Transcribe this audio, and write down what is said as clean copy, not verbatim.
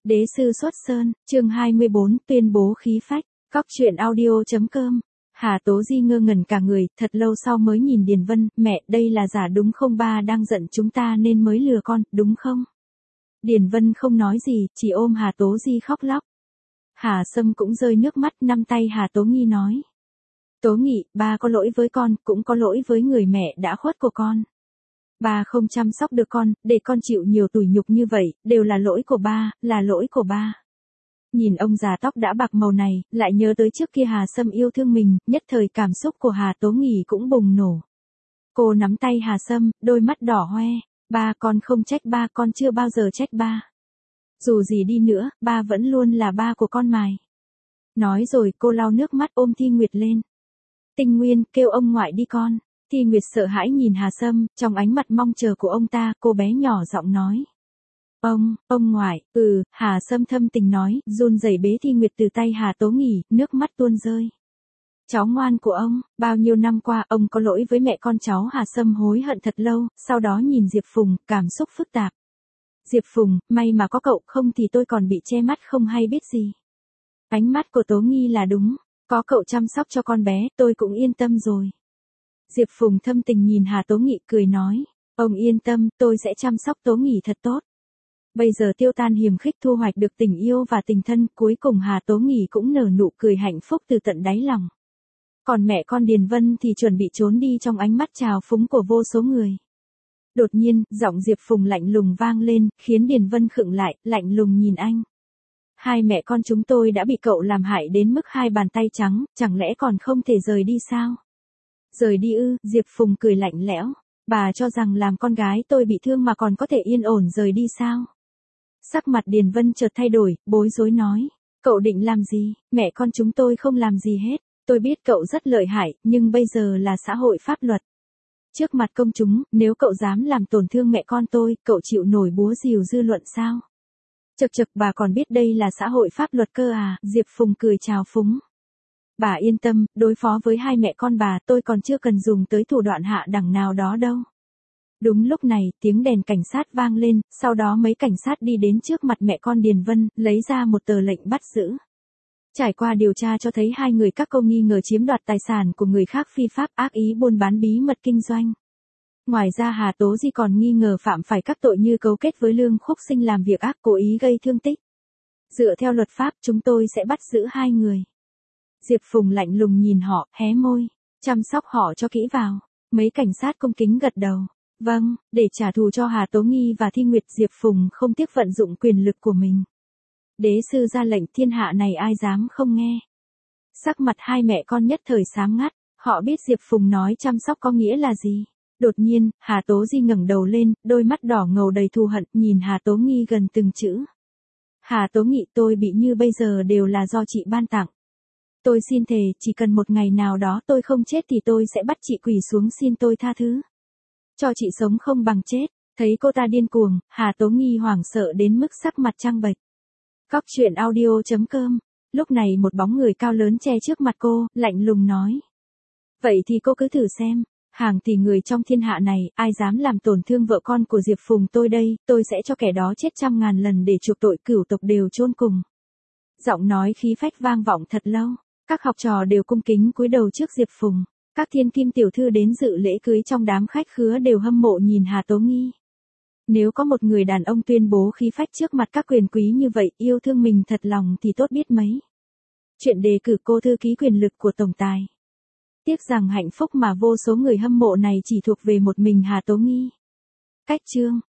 Đế sư xuất sơn, chương 24, tuyên bố khí phách, cóc truyện audio.com. Hà Tố Di ngơ ngẩn cả người, thật lâu sau mới nhìn Điền Vân, mẹ, đây là giả đúng không, ba đang giận chúng ta nên mới lừa con, đúng không? Điền Vân không nói gì, chỉ ôm Hà Tố Di khóc lóc. Hà Sâm cũng rơi nước mắt, nắm tay Hà Tố Nghi nói. Tố Nghị, ba có lỗi với con, cũng có lỗi với người mẹ đã khuất của con. Ba không chăm sóc được con, để con chịu nhiều tủi nhục như vậy, đều là lỗi của ba, là lỗi của ba. Nhìn ông già tóc đã bạc màu này, lại nhớ tới trước kia Hà Sâm yêu thương mình, nhất thời cảm xúc của Hà Tố Nghì cũng bùng nổ. Cô nắm tay Hà Sâm, đôi mắt đỏ hoe, ba, con không trách ba, con chưa bao giờ trách ba. Dù gì đi nữa, ba vẫn luôn là ba của con mài. Nói rồi cô lau nước mắt ôm Thi Nguyệt lên. Tinh Nguyên, kêu ông ngoại đi con. Thi Nguyệt sợ hãi nhìn Hà Sâm, trong ánh mặt mong chờ của ông ta, cô bé nhỏ giọng nói. Ông ngoại, Hà Sâm thâm tình nói, run rẩy bế Thi Nguyệt từ tay Hà Tố Nghì, nước mắt tuôn rơi. Cháu ngoan của ông, bao nhiêu năm qua ông có lỗi với mẹ con cháu. Hà Sâm hối hận thật lâu, sau đó nhìn Diệp Phùng, cảm xúc phức tạp. Diệp Phùng, may mà có cậu, không thì tôi còn bị che mắt không hay biết gì. Ánh mắt của Tố Nghi là đúng, có cậu chăm sóc cho con bé, tôi cũng yên tâm rồi. Diệp Phùng thâm tình nhìn Hà Tố Nghị cười nói, ông yên tâm, tôi sẽ chăm sóc Tố Nghị thật tốt. Bây giờ tiêu tan hiềm khích thu hoạch được tình yêu và tình thân, cuối cùng Hà Tố Nghị cũng nở nụ cười hạnh phúc từ tận đáy lòng. Còn mẹ con Điền Vân thì chuẩn bị trốn đi trong ánh mắt trào phúng của vô số người. Đột nhiên, giọng Diệp Phùng lạnh lùng vang lên, khiến Điền Vân khựng lại, lạnh lùng nhìn anh. Hai mẹ con chúng tôi đã bị cậu làm hại đến mức hai bàn tay trắng, chẳng lẽ còn không thể rời đi sao? Rời đi ư? Diệp Phùng cười lạnh lẽo. Bà cho rằng làm con gái tôi bị thương mà còn có thể yên ổn rời đi sao? Sắc mặt Điền Vân chợt thay đổi, bối rối nói. Cậu định làm gì? Mẹ con chúng tôi không làm gì hết. Tôi biết cậu rất lợi hại, nhưng bây giờ là xã hội pháp luật. Trước mặt công chúng, nếu cậu dám làm tổn thương mẹ con tôi, cậu chịu nổi búa rìu dư luận sao? Chậc chậc, bà còn biết đây là xã hội pháp luật cơ à? Diệp Phùng cười chào phúng. Bà yên tâm, đối phó với hai mẹ con bà tôi còn chưa cần dùng tới thủ đoạn hạ đẳng nào đó đâu. Đúng lúc này, tiếng đèn cảnh sát vang lên, sau đó mấy cảnh sát đi đến trước mặt mẹ con Điền Vân, lấy ra một tờ lệnh bắt giữ. Trải qua điều tra cho thấy hai người các cô nghi ngờ chiếm đoạt tài sản của người khác phi pháp, ác ý buôn bán bí mật kinh doanh. Ngoài ra Hà Tố Di còn nghi ngờ phạm phải các tội như cấu kết với Lương Khúc Sinh làm việc ác, cố ý gây thương tích. Dựa theo luật pháp chúng tôi sẽ bắt giữ hai người. Diệp Phùng lạnh lùng nhìn họ, hé môi, chăm sóc họ cho kỹ vào. Mấy cảnh sát cung kính gật đầu. Vâng, để trả thù cho Hà Tố Nghi và Thi Nguyệt, Diệp Phùng không tiếc vận dụng quyền lực của mình. Đế sư ra lệnh, thiên hạ này ai dám không nghe. Sắc mặt hai mẹ con nhất thời xám ngắt, họ biết Diệp Phùng nói chăm sóc có nghĩa là gì. Đột nhiên, Hà Tố Di ngẩng đầu lên, đôi mắt đỏ ngầu đầy thù hận, nhìn Hà Tố Nghi gần từng chữ. Hà Tố Nghị, tôi bị như bây giờ đều là do chị ban tặng. Tôi xin thề, chỉ cần một ngày nào đó tôi không chết thì tôi sẽ bắt chị quỳ xuống xin tôi tha thứ. Cho chị sống không bằng chết. Thấy cô ta điên cuồng, Hà Tố Nghi hoảng sợ đến mức sắc mặt trắng bệch. Cóc truyện audio.com. Lúc này một bóng người cao lớn che trước mặt cô, lạnh lùng nói. Vậy thì cô cứ thử xem, hàng tỷ người trong thiên hạ này, ai dám làm tổn thương vợ con của Diệp Phùng tôi đây, tôi sẽ cho kẻ đó chết 100.000 lần để chuộc tội, cửu tộc đều chôn cùng. Giọng nói khí phách vang vọng thật lâu, các học trò đều cung kính cúi đầu trước Diệp Phùng. Các thiên kim tiểu thư đến dự lễ cưới trong đám khách khứa đều hâm mộ nhìn Hà Tố Nghi. Nếu có một người đàn ông tuyên bố khí phách trước mặt các quyền quý như vậy, yêu thương mình thật lòng thì tốt biết mấy. Chuyện đề cử cô thư ký quyền lực của tổng tài. Tiếc rằng hạnh phúc mà vô số người hâm mộ này chỉ thuộc về một mình Hà Tố Nghi. Cách chương